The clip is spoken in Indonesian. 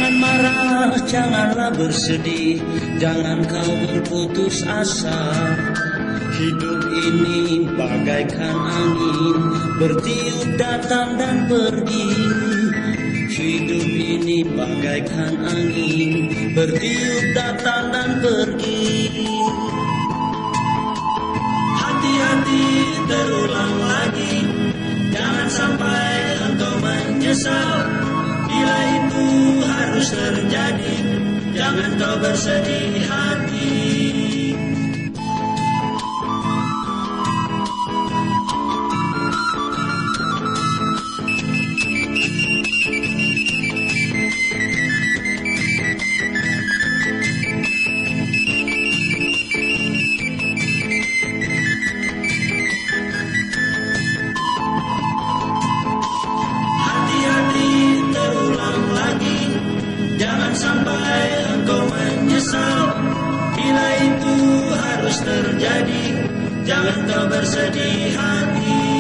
Jangan marah, janganlah bersedih, jangan kau berputus asa. Hidup ini bagaikan angin, bertiup datang dan pergi. Hidup ini bagaikan angin, bertiup datang dan pergi. Hati-hati terulang lagi, jangan sampai engkau menyesal. Bila itu harus terjadi, jangan kau bersedih hati. Jangan sampai engkau menyesal. Bila itu harus terjadi, jangan kau bersedih hati.